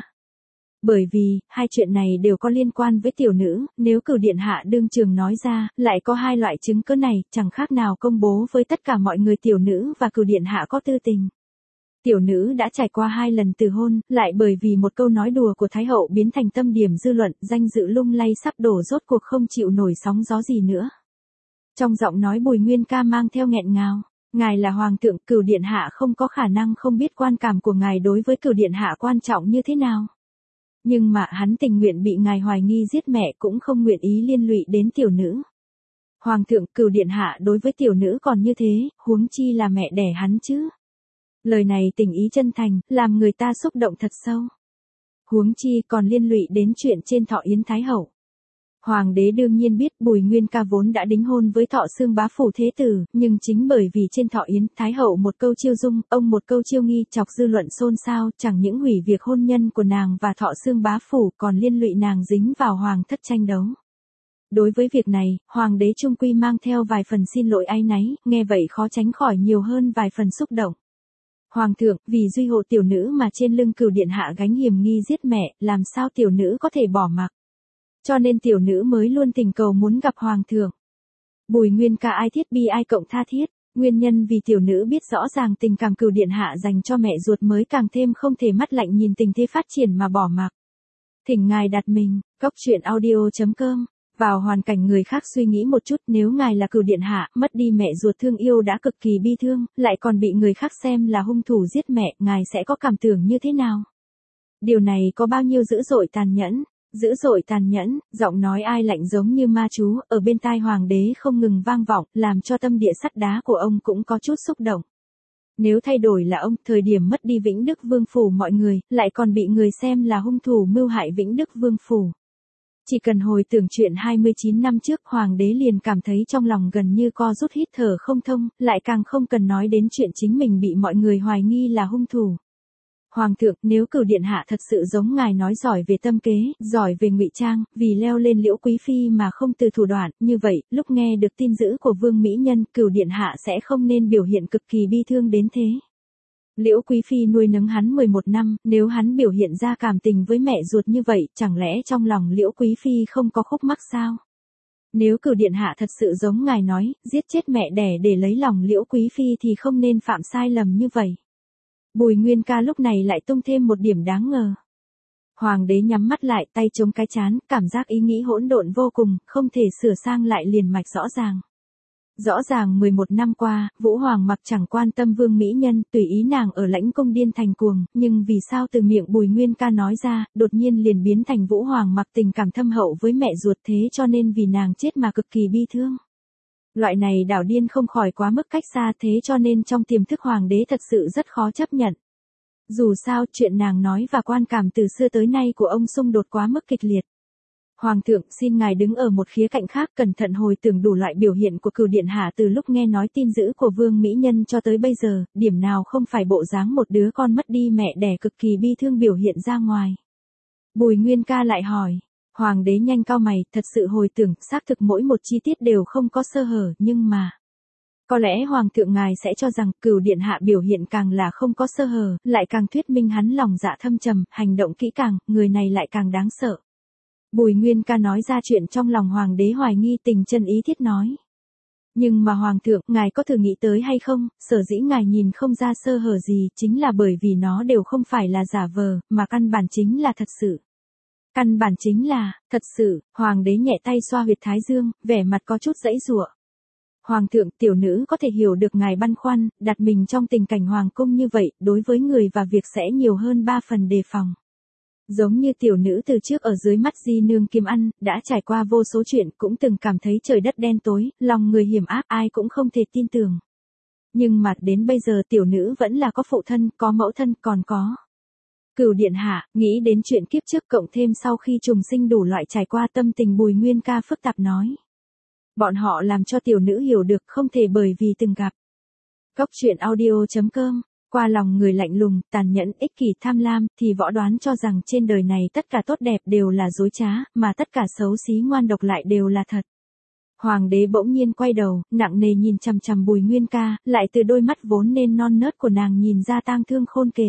Bởi vì, hai chuyện này đều có liên quan với tiểu nữ, nếu Cửu Điện Hạ đương trường nói ra, lại có hai loại chứng cứ này, chẳng khác nào công bố với tất cả mọi người tiểu nữ và Cửu Điện Hạ có tư tình. Tiểu nữ đã trải qua 2 lần từ hôn, lại bởi vì một câu nói đùa của Thái hậu biến thành tâm điểm dư luận, danh dự lung lay sắp đổ, rốt cuộc không chịu nổi sóng gió gì nữa. Trong giọng nói Bùi Nguyên Ca mang theo nghẹn ngào. Ngài là Hoàng thượng, Cửu Điện Hạ không có khả năng không biết quan cảm của ngài đối với Cửu Điện Hạ quan trọng như thế nào. Nhưng mà hắn tình nguyện bị ngài hoài nghi giết mẹ cũng không nguyện ý liên lụy đến tiểu nữ. Hoàng thượng, Cửu Điện Hạ đối với tiểu nữ còn như thế, huống chi là mẹ đẻ hắn chứ. Lời này tình ý chân thành, làm người ta xúc động thật sâu. Huống chi còn liên lụy đến chuyện trên Thọ Yến Thái hậu. Hoàng đế đương nhiên biết Bùi Nguyên Ca vốn đã đính hôn với Thọ Xương bá phủ thế tử, nhưng chính bởi vì trên Thọ Yến, Thái hậu một câu chiêu dung, ông một câu chiêu nghi, chọc dư luận xôn xao, chẳng những hủy việc hôn nhân của nàng và Thọ Xương bá phủ, còn liên lụy nàng dính vào hoàng thất tranh đấu. Đối với việc này, Hoàng đế trung quy mang theo vài phần xin lỗi áy náy, nghe vậy khó tránh khỏi nhiều hơn vài phần xúc động. Hoàng thượng, vì duy hộ tiểu nữ mà trên lưng Cửu Điện Hạ gánh hiểm nghi giết mẹ, làm sao tiểu nữ có thể bỏ mặc. Cho nên tiểu nữ mới luôn tình cầu muốn gặp Hoàng thượng. Bùi Nguyên Ca ai thiết bi ai cộng tha thiết, nguyên nhân vì tiểu nữ biết rõ ràng tình cảm Cửu Điện Hạ dành cho mẹ ruột mới càng thêm không thể mắt lạnh nhìn tình thế phát triển mà bỏ mặc. Thỉnh ngài đặt mình, goctruyện.audio.com, vào hoàn cảnh người khác suy nghĩ một chút, nếu ngài là Cửu Điện Hạ, mất đi mẹ ruột thương yêu đã cực kỳ bi thương, lại còn bị người khác xem là hung thủ giết mẹ, ngài sẽ có cảm tưởng như thế nào? Điều này có bao nhiêu dữ dội tàn nhẫn? Dữ dội tàn nhẫn, giọng nói ai lạnh giống như ma chú, ở bên tai Hoàng đế không ngừng vang vọng, làm cho tâm địa sắt đá của ông cũng có chút xúc động. Nếu thay đổi là ông, thời điểm mất đi Vĩnh Đức Vương phủ mọi người, lại còn bị người xem là hung thủ mưu hại Vĩnh Đức Vương phủ. Chỉ cần hồi tưởng chuyện 29 năm trước, Hoàng đế liền cảm thấy trong lòng gần như co rút, hít thở không thông, lại càng không cần nói đến chuyện chính mình bị mọi người hoài nghi là hung thủ. Hoàng thượng, nếu Cửu Điện Hạ thật sự giống ngài nói giỏi về tâm kế, giỏi về ngụy trang, vì leo lên Liễu Quý Phi mà không từ thủ đoạn, như vậy, lúc nghe được tin dữ của Vương Mỹ Nhân, Cửu Điện Hạ sẽ không nên biểu hiện cực kỳ bi thương đến thế. Liễu Quý Phi nuôi nấng hắn 11 năm, nếu hắn biểu hiện ra cảm tình với mẹ ruột như vậy, chẳng lẽ trong lòng Liễu Quý Phi không có khúc mắc sao? Nếu Cửu Điện Hạ thật sự giống ngài nói, giết chết mẹ đẻ để lấy lòng Liễu Quý Phi thì không nên phạm sai lầm như vậy. Bùi Nguyên Ca lúc này lại tung thêm một điểm đáng ngờ. Hoàng đế nhắm mắt lại, tay chống cái trán, cảm giác ý nghĩ hỗn độn vô cùng, không thể sửa sang lại liền mạch rõ ràng. Rõ ràng 11 năm qua, Vũ Hoàng Mặc chẳng quan tâm Vương Mỹ Nhân, tùy ý nàng ở Lãnh Cung điên thành cuồng, nhưng vì sao từ miệng Bùi Nguyên Ca nói ra, đột nhiên liền biến thành Vũ Hoàng Mặc tình cảm thâm hậu với mẹ ruột, thế cho nên vì nàng chết mà cực kỳ bi thương. Loại này đảo điên không khỏi quá mức cách xa, thế cho nên trong tiềm thức Hoàng đế thật sự rất khó chấp nhận. Dù sao, chuyện nàng nói và quan cảm từ xưa tới nay của ông xung đột quá mức kịch liệt. Hoàng thượng, xin ngài đứng ở một khía cạnh khác, cẩn thận hồi tưởng đủ loại biểu hiện của Cửu Điện Hạ từ lúc nghe nói tin dữ của Vương Mỹ Nhân cho tới bây giờ, điểm nào không phải bộ dáng một đứa con mất đi mẹ đẻ cực kỳ bi thương biểu hiện ra ngoài. Bùi Nguyên Ca lại hỏi. Hoàng đế nhanh cau mày, thật sự hồi tưởng, xác thực mỗi một chi tiết đều không có sơ hở, nhưng mà... Có lẽ Hoàng thượng ngài sẽ cho rằng, Cửu Điện Hạ biểu hiện càng là không có sơ hở, lại càng thuyết minh hắn lòng dạ thâm trầm, hành động kỹ càng, người này lại càng đáng sợ. Bùi Nguyên Ca nói ra chuyện trong lòng Hoàng đế hoài nghi, tình chân ý thiết nói. Nhưng mà Hoàng thượng, ngài có thử nghĩ tới hay không, sở dĩ ngài nhìn không ra sơ hở gì, chính là bởi vì nó đều không phải là giả vờ, mà căn bản chính là thật sự. Căn bản chính là, thật sự, hoàng đế nhẹ tay xoa huyệt thái dương, vẻ mặt có chút giãy giụa. Hoàng thượng, tiểu nữ có thể hiểu được ngài băn khoăn, đặt mình trong tình cảnh hoàng cung như vậy, đối với người và việc sẽ nhiều hơn 3 phần đề phòng. Giống như tiểu nữ từ trước ở dưới mắt di nương Kim Ăn, đã trải qua vô số chuyện, cũng từng cảm thấy trời đất đen tối, lòng người hiểm ác, ai cũng không thể tin tưởng. Nhưng mà đến bây giờ tiểu nữ vẫn là có phụ thân, có mẫu thân, còn có Cửu điện hạ. Nghĩ đến chuyện kiếp trước cộng thêm sau khi trùng sinh đủ loại trải qua, tâm tình Bùi Nguyên Ca phức tạp nói. Bọn họ làm cho tiểu nữ hiểu được không thể bởi vì từng gặp. Cốc truyện audio.com, qua lòng người lạnh lùng, tàn nhẫn, ích kỷ, tham lam, thì võ đoán cho rằng trên đời này tất cả tốt đẹp đều là dối trá, mà tất cả xấu xí ngoan độc lại đều là thật. Hoàng đế bỗng nhiên quay đầu, nặng nề nhìn chằm chằm Bùi Nguyên Ca, lại từ đôi mắt vốn nên non nớt của nàng nhìn ra tang thương khôn kể.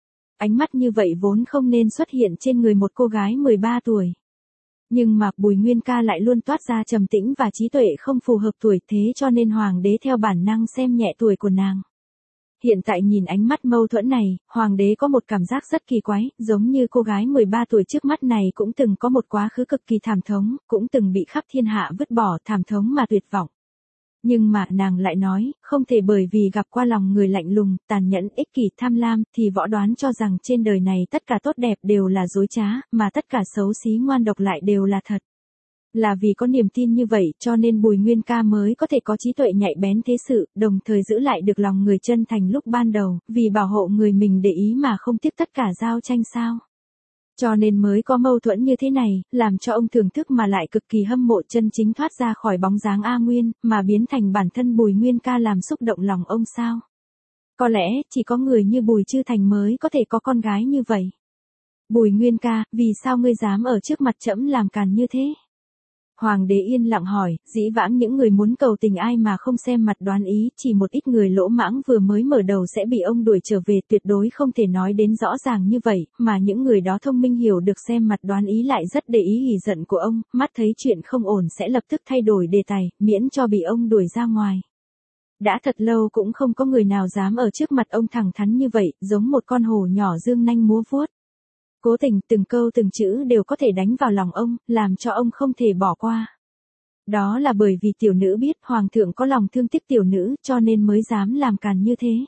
Ánh mắt như vậy vốn không nên xuất hiện trên người một cô gái 13 tuổi. Nhưng mà Bùi Nguyên Ca lại luôn toát ra trầm tĩnh và trí tuệ không phù hợp tuổi, thế cho nên hoàng đế theo bản năng xem nhẹ tuổi của nàng. Hiện tại nhìn ánh mắt mâu thuẫn này, hoàng đế có một cảm giác rất kỳ quái, giống như cô gái 13 tuổi trước mắt này cũng từng có một quá khứ cực kỳ thảm thống, cũng từng bị khắp thiên hạ vứt bỏ, thảm thống mà tuyệt vọng. Nhưng mà nàng lại nói, không thể bởi vì gặp qua lòng người lạnh lùng, tàn nhẫn, ích kỷ, tham lam, thì võ đoán cho rằng trên đời này tất cả tốt đẹp đều là dối trá, mà tất cả xấu xí ngoan độc lại đều là thật. Là vì có niềm tin như vậy cho nên Bùi Nguyên Ca mới có thể có trí tuệ nhạy bén thế sự, đồng thời giữ lại được lòng người chân thành lúc ban đầu, vì bảo hộ người mình để ý mà không tiếc tất cả giao tranh sao. Cho nên mới có mâu thuẫn như thế này, làm cho ông thưởng thức mà lại cực kỳ hâm mộ, chân chính thoát ra khỏi bóng dáng A Nguyên, mà biến thành bản thân Bùi Nguyên Ca làm xúc động lòng ông sao. Có lẽ, chỉ có người như Bùi Chư Thành mới có thể có con gái như vậy. Bùi Nguyên Ca, vì sao ngươi dám ở trước mặt trẫm làm càn như thế? Hoàng đế yên lặng hỏi, dĩ vãng những người muốn cầu tình ai mà không xem mặt đoán ý, chỉ một ít người lỗ mãng vừa mới mở đầu sẽ bị ông đuổi trở về, tuyệt đối không thể nói đến rõ ràng như vậy, mà những người đó thông minh hiểu được xem mặt đoán ý lại rất để ý hỉ giận của ông, mắt thấy chuyện không ổn sẽ lập tức thay đổi đề tài, miễn cho bị ông đuổi ra ngoài. Đã thật lâu cũng không có người nào dám ở trước mặt ông thẳng thắn như vậy, giống một con hổ nhỏ dương nanh múa vuốt. Cố tình từng câu từng chữ đều có thể đánh vào lòng ông, làm cho ông không thể bỏ qua. Đó là bởi vì tiểu nữ biết hoàng thượng có lòng thương tiếc tiểu nữ cho nên mới dám làm càn như thế.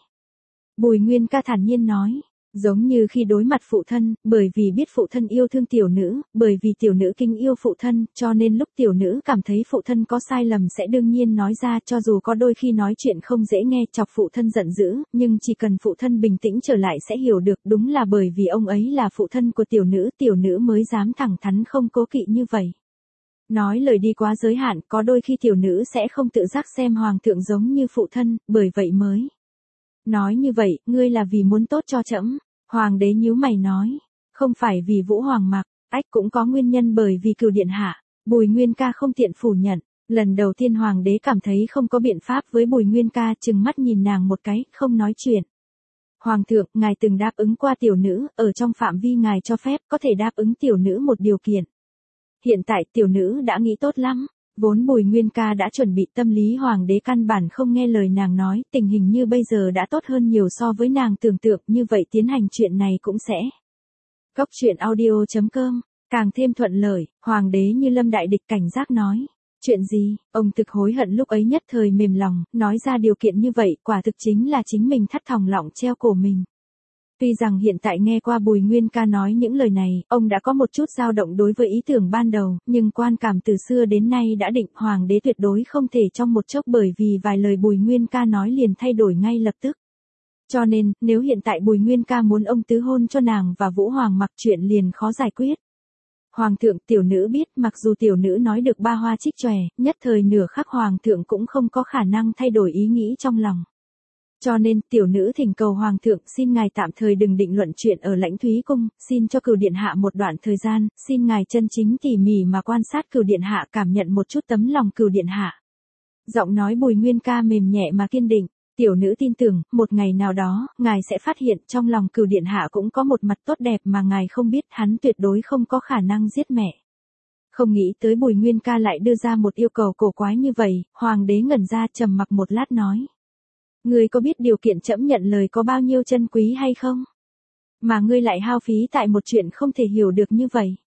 Bùi Nguyên Ca thản nhiên nói, giống như khi đối mặt phụ thân, bởi vì biết phụ thân yêu thương tiểu nữ, bởi vì tiểu nữ kính yêu phụ thân, cho nên lúc tiểu nữ cảm thấy phụ thân có sai lầm sẽ đương nhiên nói ra, cho dù có đôi khi nói chuyện không dễ nghe chọc phụ thân giận dữ, nhưng chỉ cần phụ thân bình tĩnh trở lại sẽ hiểu được, đúng là bởi vì ông ấy là phụ thân của tiểu nữ mới dám thẳng thắn không cố kỵ như vậy. Nói lời đi quá giới hạn, có đôi khi tiểu nữ sẽ không tự giác xem hoàng thượng giống như phụ thân, bởi vậy mới nói như vậy, ngươi là vì muốn tốt cho trẫm. Hoàng đế nhíu mày nói, không phải vì Vũ Hoàng Mạc, ách cũng có nguyên nhân bởi vì Cửu điện hạ. Bùi Nguyên Ca không tiện phủ nhận, lần đầu tiên hoàng đế cảm thấy không có biện pháp với Bùi Nguyên Ca, trừng mắt nhìn nàng một cái, không nói chuyện. Hoàng thượng, ngài từng đáp ứng qua tiểu nữ, ở trong phạm vi ngài cho phép, có thể đáp ứng tiểu nữ một điều kiện. Hiện tại tiểu nữ đã nghĩ tốt lắm. Vốn Bùi Nguyên Ca đã chuẩn bị tâm lý hoàng đế căn bản không nghe lời nàng nói, tình hình như bây giờ đã tốt hơn nhiều so với nàng tưởng tượng, như vậy tiến hành chuyện này cũng sẽ. Cốc truyện audio.com, càng thêm thuận lợi, hoàng đế như lâm đại địch cảnh giác nói. Chuyện gì, ông thực hối hận lúc ấy nhất thời mềm lòng, nói ra điều kiện như vậy, quả thực chính là chính mình thắt thòng lọng treo cổ mình. Tuy rằng hiện tại nghe qua Bùi Nguyên Ca nói những lời này, ông đã có một chút dao động đối với ý tưởng ban đầu, nhưng quan cảm từ xưa đến nay đã định hoàng đế tuyệt đối không thể trong một chốc bởi vì vài lời Bùi Nguyên Ca nói liền thay đổi ngay lập tức. Cho nên, nếu hiện tại Bùi Nguyên Ca muốn ông tứ hôn cho nàng và Vũ Hoàng Mặc, chuyện liền khó giải quyết. Hoàng thượng, tiểu nữ biết, mặc dù tiểu nữ nói được ba hoa trích chòe, nhất thời nửa khắc hoàng thượng cũng không có khả năng thay đổi ý nghĩ trong lòng. Cho nên, tiểu nữ thỉnh cầu hoàng thượng, xin ngài tạm thời đừng định luận chuyện ở Lãnh Thúy cung, xin cho Cửu điện hạ một đoạn thời gian, xin ngài chân chính tỉ mỉ mà quan sát Cửu điện hạ, cảm nhận một chút tấm lòng Cửu điện hạ. Giọng nói Bùi Nguyên Ca mềm nhẹ mà kiên định, tiểu nữ tin tưởng, một ngày nào đó, ngài sẽ phát hiện trong lòng Cửu điện hạ cũng có một mặt tốt đẹp mà ngài không biết, hắn tuyệt đối không có khả năng giết mẹ. Không nghĩ tới Bùi Nguyên Ca lại đưa ra một yêu cầu cổ quái như vậy, hoàng đế ngẩn ra trầm mặc một lát nói. Ngươi có biết điều kiện trẫm nhận lời có bao nhiêu chân quý hay không? Mà ngươi lại hao phí tại một chuyện không thể hiểu được như vậy.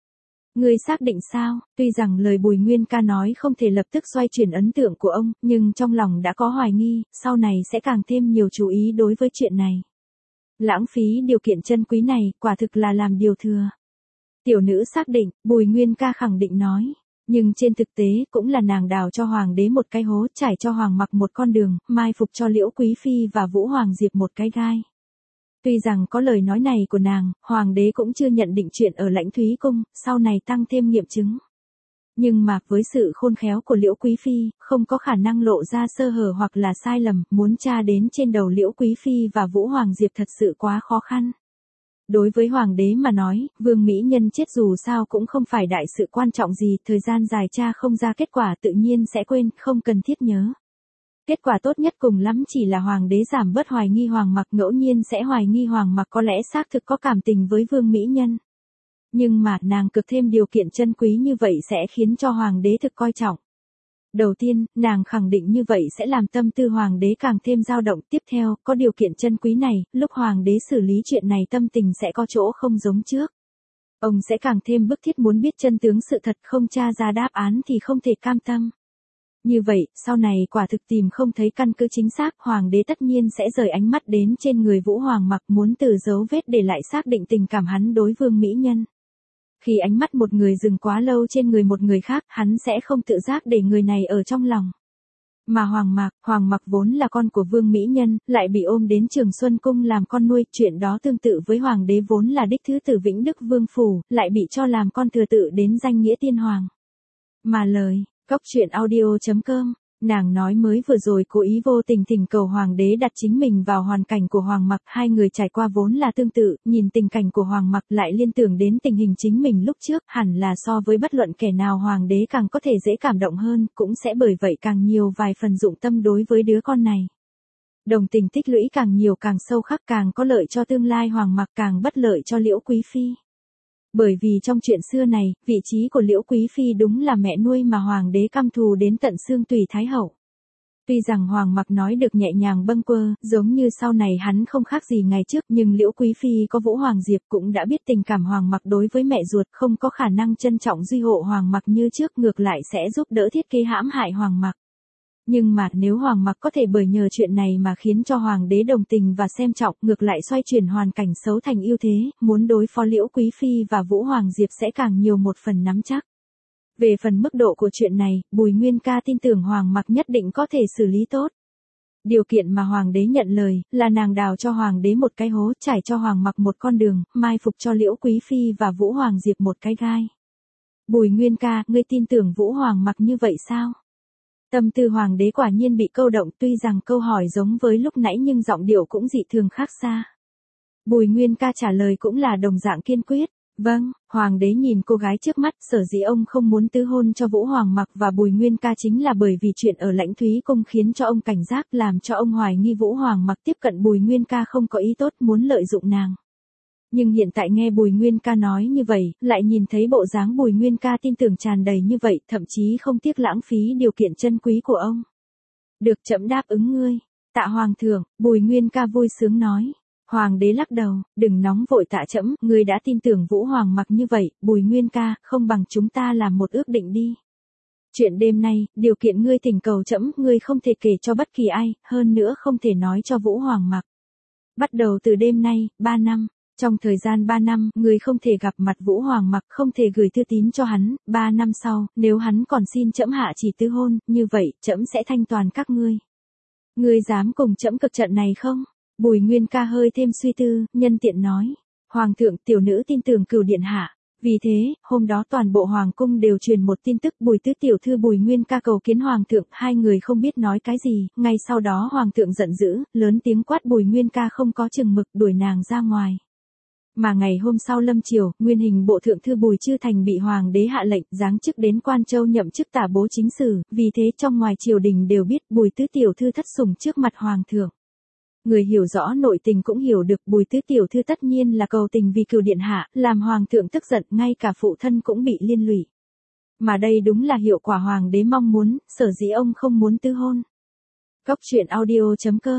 Ngươi xác định sao? Tuy rằng lời Bùi Nguyên Ca nói không thể lập tức xoay chuyển ấn tượng của ông, nhưng trong lòng đã có hoài nghi, sau này sẽ càng thêm nhiều chú ý đối với chuyện này. Lãng phí điều kiện chân quý này, quả thực là làm điều thừa. Tiểu nữ xác định, Bùi Nguyên Ca khẳng định nói. Nhưng trên thực tế, cũng là nàng đào cho Hoàng đế một cái hố, trải cho Hoàng Mặc một con đường, mai phục cho Liễu Quý Phi và Vũ Hoàng Diệp một cái gai. Tuy rằng có lời nói này của nàng, Hoàng đế cũng chưa nhận định chuyện ở Lãnh Thúy Cung, sau này tăng thêm nghiệm chứng. Nhưng mà, với sự khôn khéo của Liễu Quý Phi, không có khả năng lộ ra sơ hở hoặc là sai lầm, muốn tra đến trên đầu Liễu Quý Phi và Vũ Hoàng Diệp thật sự quá khó khăn. Đối với Hoàng đế mà nói, Vương Mỹ Nhân chết dù sao cũng không phải đại sự quan trọng gì, thời gian dài tra không ra kết quả tự nhiên sẽ quên, không cần thiết nhớ. Kết quả tốt nhất cùng lắm chỉ là Hoàng đế giảm bớt hoài nghi Hoàng Mặc, ngẫu nhiên sẽ hoài nghi Hoàng Mặc có lẽ xác thực có cảm tình với Vương Mỹ Nhân. Nhưng mà, nàng cực thêm điều kiện chân quý như vậy sẽ khiến cho Hoàng đế thực coi trọng. Đầu tiên, nàng khẳng định như vậy sẽ làm tâm tư Hoàng đế càng thêm dao động. Tiếp theo, có điều kiện chân quý này, lúc Hoàng đế xử lý chuyện này tâm tình sẽ có chỗ không giống trước. Ông sẽ càng thêm bức thiết muốn biết chân tướng sự thật, không tra ra đáp án thì không thể cam tâm. Như vậy, sau này quả thực tìm không thấy căn cứ chính xác, Hoàng đế tất nhiên sẽ rời ánh mắt đến trên người Vũ Hoàng Mặc, muốn từ dấu vết để lại xác định tình cảm hắn đối Vương Mỹ Nhân. Khi ánh mắt một người dừng quá lâu trên người một người khác, hắn sẽ không tự giác để người này ở trong lòng. Mà Hoàng Mặc vốn là con của Vương Mỹ Nhân, lại bị ôm đến Trường Xuân Cung làm con nuôi, chuyện đó tương tự với Hoàng đế vốn là đích thứ tử Vĩnh Đức Vương Phủ, lại bị cho làm con thừa tự đến danh nghĩa tiên hoàng. Mà lời, coctruyện.audio.com, nàng nói mới vừa rồi cố ý vô tình thỉnh cầu Hoàng đế đặt chính mình vào hoàn cảnh của Hoàng Mặc, hai người trải qua vốn là tương tự, nhìn tình cảnh của Hoàng Mặc lại liên tưởng đến tình hình chính mình lúc trước, hẳn là so với bất luận kẻ nào Hoàng đế càng có thể dễ cảm động hơn, cũng sẽ bởi vậy càng nhiều vài phần dụng tâm đối với đứa con này. Đồng tình tích lũy càng nhiều càng sâu khắc, càng có lợi cho tương lai Hoàng Mặc, càng bất lợi cho Liễu Quý Phi. Bởi vì trong chuyện xưa này, vị trí của Liễu Quý Phi đúng là mẹ nuôi mà Hoàng đế căm thù đến tận xương tủy Thái Hậu. Tuy rằng Hoàng Mặc nói được nhẹ nhàng bâng quơ, giống như sau này hắn không khác gì ngày trước, nhưng Liễu Quý Phi có Vũ Hoàng Diệp cũng đã biết tình cảm Hoàng Mặc đối với mẹ ruột, không có khả năng trân trọng duy hộ Hoàng Mặc như trước, ngược lại sẽ giúp đỡ thiết kế hãm hại Hoàng Mặc. Nhưng mà nếu Hoàng Mặc có thể bởi nhờ chuyện này mà khiến cho Hoàng đế đồng tình và xem trọng, ngược lại xoay chuyển hoàn cảnh xấu thành ưu thế, muốn đối phó Liễu Quý Phi và Vũ Hoàng Diệp sẽ càng nhiều một phần nắm chắc. Về phần mức độ của chuyện này, Bùi Nguyên Ca tin tưởng Hoàng Mặc nhất định có thể xử lý tốt. Điều kiện mà Hoàng đế nhận lời, là nàng đào cho Hoàng đế một cái hố, trải cho Hoàng Mặc một con đường, mai phục cho Liễu Quý Phi và Vũ Hoàng Diệp một cái gai. Bùi Nguyên Ca, ngươi tin tưởng Vũ Hoàng Mặc như vậy sao? Tâm tư Hoàng đế quả nhiên bị câu động, tuy rằng câu hỏi giống với lúc nãy nhưng giọng điệu cũng dị thường khác xa. Bùi Nguyên Ca trả lời cũng là đồng dạng kiên quyết. Vâng, Hoàng đế nhìn cô gái trước mắt, sở dĩ ông không muốn tứ hôn cho Vũ Hoàng Mặc và Bùi Nguyên Ca chính là bởi vì chuyện ở Lãnh Thúy Cung khiến cho ông cảnh giác, làm cho ông hoài nghi Vũ Hoàng Mặc tiếp cận Bùi Nguyên Ca không có ý tốt, muốn lợi dụng nàng. Nhưng hiện tại nghe Bùi Nguyên Ca nói như vậy, lại nhìn thấy bộ dáng Bùi Nguyên Ca tin tưởng tràn đầy như vậy, thậm chí không tiếc lãng phí điều kiện chân quý của ông. Được, trẫm đáp ứng ngươi. Tạ Hoàng thượng, Bùi Nguyên Ca vui sướng nói. Hoàng đế lắc đầu, đừng nóng vội tạ trẫm, ngươi đã tin tưởng Vũ Hoàng Mặc như vậy, Bùi Nguyên Ca, không bằng chúng ta làm một ước định đi. Chuyện đêm nay, điều kiện ngươi thỉnh cầu trẫm, ngươi không thể kể cho bất kỳ ai, hơn nữa không thể nói cho Vũ Hoàng Mặc. Bắt đầu từ đêm nay, 3 năm. Trong thời gian 3 năm, ngươi không thể gặp mặt Vũ Hoàng Mặc, không thể gửi thư tín cho hắn, 3 năm sau, nếu hắn còn xin trẫm hạ chỉ tứ hôn, như vậy, trẫm sẽ thanh toàn các ngươi. Ngươi dám cùng trẫm cực trận này không? Bùi Nguyên Ca hơi thêm suy tư, nhân tiện nói. Hoàng thượng, tiểu nữ tin tưởng Cửu điện hạ. Vì thế, hôm đó toàn bộ Hoàng cung đều truyền một tin tức, Bùi tứ tiểu thư Bùi Nguyên Ca cầu kiến Hoàng thượng, hai người không biết nói cái gì, ngay sau đó Hoàng thượng giận dữ, lớn tiếng quát Bùi Nguyên Ca không có chừng mực, đuổi nàng ra ngoài. Mà ngày hôm sau lâm triều, nguyên hình bộ thượng thư Bùi Chư Thành bị Hoàng đế hạ lệnh giáng chức đến Quan Châu nhậm chức tả bố chính sử, vì thế trong ngoài triều đình đều biết Bùi tứ tiểu thư thất sủng trước mặt Hoàng thượng. Người hiểu rõ nội tình cũng hiểu được Bùi tứ tiểu thư tất nhiên là cầu tình vì Cửu điện hạ, làm Hoàng thượng tức giận, ngay cả phụ thân cũng bị liên lụy. Mà đây đúng là hiệu quả Hoàng đế mong muốn, sở dĩ ông không muốn tứ hôn. Coctruyện.audio.com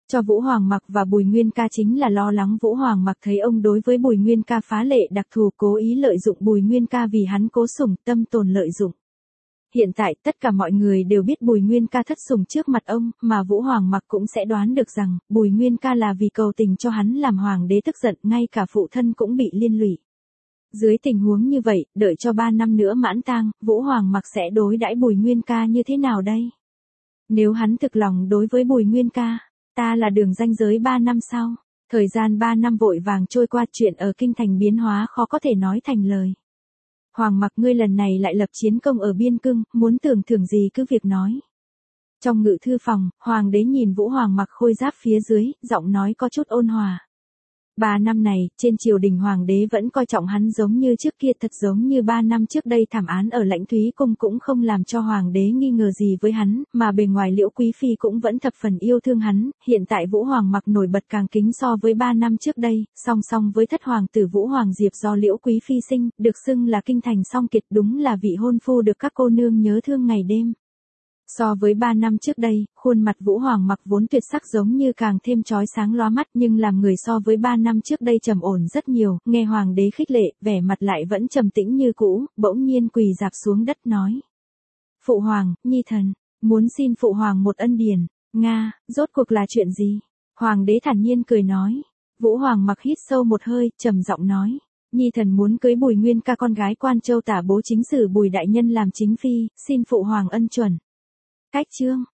cho Vũ Hoàng Mặc và Bùi Nguyên Ca chính là lo lắng Vũ Hoàng Mặc thấy ông đối với Bùi Nguyên Ca phá lệ đặc thù, cố ý lợi dụng Bùi Nguyên Ca vì hắn cố sủng, tâm tồn lợi dụng. Hiện tại tất cả mọi người đều biết Bùi Nguyên Ca thất sủng trước mặt ông, mà Vũ Hoàng Mặc cũng sẽ đoán được rằng Bùi Nguyên Ca là vì cầu tình cho hắn làm hoàng đế tức giận, ngay cả phụ thân cũng bị liên lụy. Dưới tình huống như vậy, đợi cho 3 năm nữa mãn tang, Vũ Hoàng Mặc sẽ đối đãi Bùi Nguyên Ca như thế nào đây? Nếu hắn thực lòng đối với Bùi Nguyên Ca, ta là đường ranh giới 3 năm sau. Thời gian 3 năm vội vàng trôi qua, chuyện ở kinh thành biến hóa khó có thể nói thành lời. Hoàng Mặc, ngươi lần này lại lập chiến công ở biên cương, muốn tưởng thưởng gì cứ việc nói. Trong ngự thư phòng, hoàng đế nhìn Vũ Hoàng Mặc khôi giáp phía dưới, giọng nói có chút ôn hòa. 3 năm này, trên triều đình hoàng đế vẫn coi trọng hắn giống như trước kia, thật giống như 3 năm trước đây thảm án ở Lãnh Thúy Cung cũng không làm cho hoàng đế nghi ngờ gì với hắn, mà bề ngoài Liễu Quý Phi cũng vẫn thập phần yêu thương hắn. Hiện tại Vũ Hoàng Mặc nổi bật càng kính so với 3 năm trước đây, song song với thất hoàng tử Vũ Hoàng Diệp do Liễu Quý Phi sinh, được xưng là kinh thành song kiệt, đúng là vị hôn phu được các cô nương nhớ thương ngày đêm. So với 3 năm trước đây, khuôn mặt Vũ Hoàng Mặc vốn tuyệt sắc giống như càng thêm chói sáng lóa mắt, nhưng làm người so với 3 năm trước đây trầm ổn rất nhiều, nghe hoàng đế khích lệ, vẻ mặt lại vẫn trầm tĩnh như cũ, bỗng nhiên quỳ rạp xuống đất nói. Phụ hoàng, nhi thần, muốn xin phụ hoàng một ân điển. Nga, rốt cuộc là chuyện gì? Hoàng đế thản nhiên cười nói. Vũ Hoàng Mặc hít sâu một hơi, trầm giọng nói. Nhi thần muốn cưới Bùi Nguyên Ca con gái Quan Châu Tả Bố chính sử Bùi đại nhân làm chính phi, xin phụ hoàng ân chuẩn. Cách chương